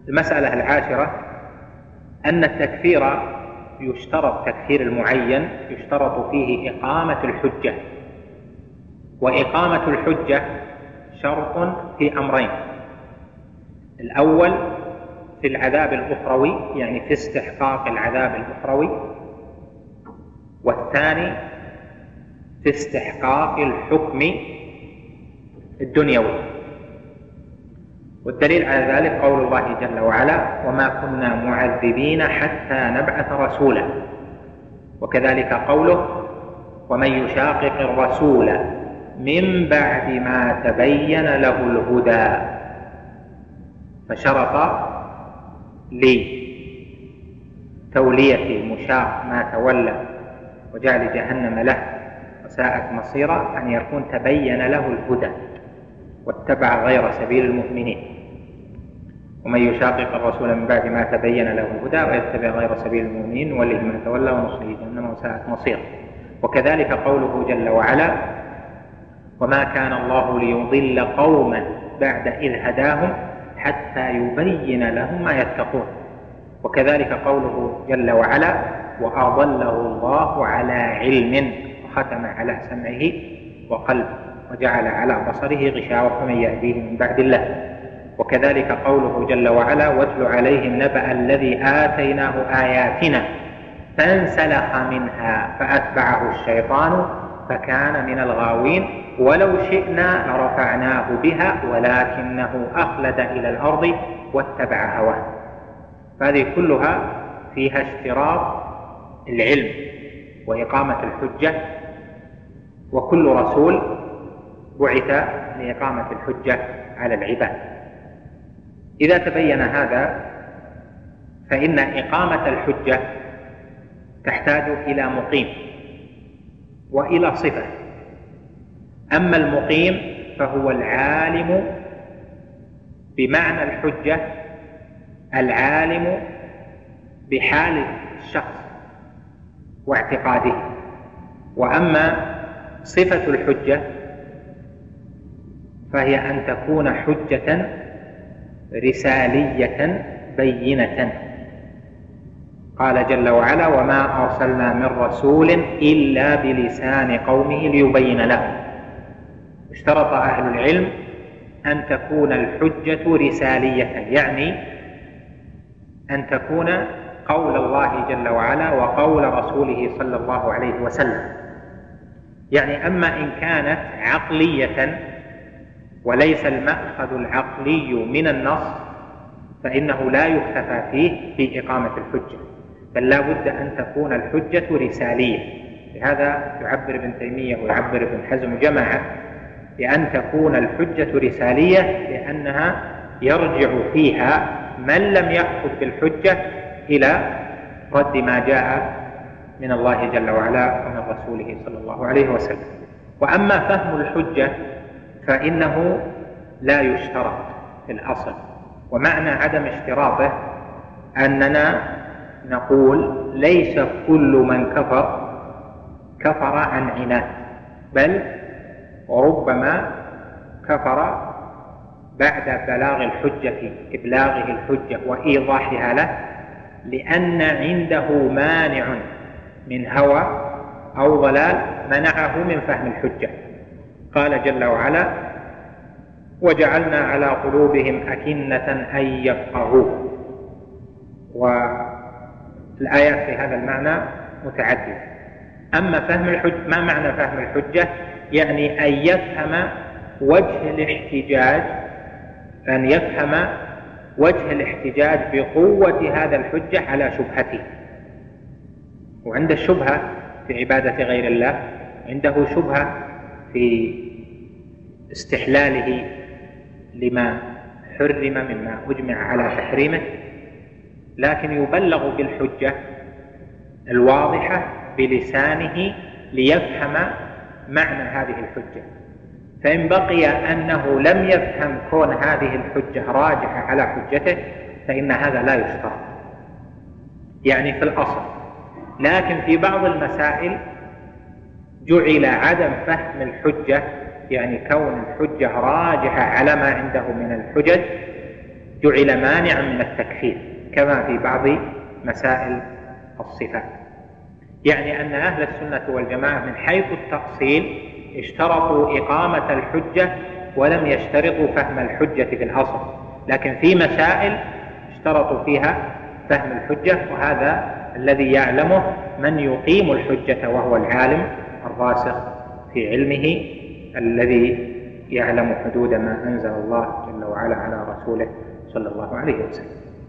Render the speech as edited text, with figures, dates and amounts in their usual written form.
المسألة العاشرة أن التكفير يشترط، تكفير المعين يشترط فيه إقامة الحجة، وإقامة الحجة شرط في أمرين: الأول في العذاب الأخروي، يعني في استحقاق العذاب الأخروي، والثاني في استحقاق الحكم الدنيوي. والدليل على ذلك قول الله جل وعلا: وما كنا معذبين حتى نبعث رسولا. وكذلك قوله: ومن يشاقق الرسول من بعد ما تبين له الهدى. فشرط لتولية المشاق ما تولى وجعل جهنم له وساءت مصيرا أن يكون تبين له الهدى واتبع غير سبيل المؤمنين. ومن يشاقق الرسول من بعد ما تبين له الهدى ويتبع غير سبيل المؤمنين نوله ما تولى ونصله جهنم وساءت مصيرا. وكذلك قوله جل وعلا: وما كان الله ليضل قوما بعد إذ هداهم حتى يبين لهم ما يتقون. وكذلك قوله جل وعلا: وأضله الله على علم وختم على سمعه وقلبه وجعل على بصره غشاوة فمن يهديه من بعد الله. وكذلك قوله جل وعلا: واتل عليهم نبأ الذي آتيناه آياتنا فانسلخ منها فأتبعه الشيطان فكان من الغاوين ولو شئنا لرفعناه بها ولكنه أخلد إلى الأرض واتبع هواه. هذه كلها فيها اشتراط العلم وإقامة الحجة، وكل رسول بعث لإقامة الحجة على العباد. إذا تبين هذا فإن إقامة الحجة تحتاج إلى مقيم وإلى صفة. أما المقيم فهو العالم بمعنى الحجة، العالم بحال الشخص واعتقاده. وأما صفة الحجة فهي أن تكون حجة رسالية بينة. قال جل وعلا: وما أرسلنا من رسول إلا بلسان قومه ليبين لهم. اشترط أهل العلم أن تكون الحجة رسالية، يعني أن تكون قول الله جل وعلا وقول رسوله صلى الله عليه وسلم. يعني أما إن كانت عقلية وليس المأخذ العقلي من النص فإنه لا يكتفى فيه في إقامة الحجة، بل لا بد أن تكون الحجة رسالية. لهذا يعبر ابن تيمية ويعبر ابن حزم جماعة بأن تكون الحجة رسالية، لأنها يرجع فيها من لم يأخذ بالحجة إلى رد ما جاء من الله جل وعلا ومن رسوله صلى الله عليه وسلم. وأما فهم الحجة فإنه لا يشترط في الأصل، ومعنى عدم اشتراطه أننا نقول ليس كل من كفر عن عناد، بل وربما كفر بعد بلاغ الحجة، إبلاغه الحجة وإيضاحها له، لأن عنده مانع من هوى أو ضلال منعه من فهم الحجة. قال جل وعلا: وجعلنا على قلوبهم أكنة أن يفقهوه. والآيات في هذا المعنى متعددة. أما فهم الحجة، ما معنى فهم الحجة؟ يعني أن يفهم وجه الاحتجاج، أن يفهم وجه الاحتجاج بقوة هذا الحجة على شبهته. وعند الشبهة في عبادة غير الله، عنده شبهة في استحلاله لما حرم مما أجمع على تحريمه، لكن يبلغ بالحجة الواضحة بلسانه ليفهم معنى هذه الحجة. فإن بقي أنه لم يفهم كون هذه الحجة راجحة على حجته فإن هذا لا يشترط، يعني في الأصل. لكن في بعض المسائل جعل عدم فهم الحجة، يعني كون الحجة راجحة على ما عنده من الحجج، جعل مانعا من التكفير كما في بعض مسائل الصفات. يعني أن أهل السنة والجماعة من حيث التأصيل اشترطوا إقامة الحجة ولم يشترطوا فهم الحجة في الأصل، لكن في مسائل اشترطوا فيها فهم الحجة، وهذا الذي يعلمه من يقيم الحجة وهو العالم الراسخ في علمه الذي يعلم حدود ما أنزل الله جل وعلا على رسوله صلى الله عليه وسلم.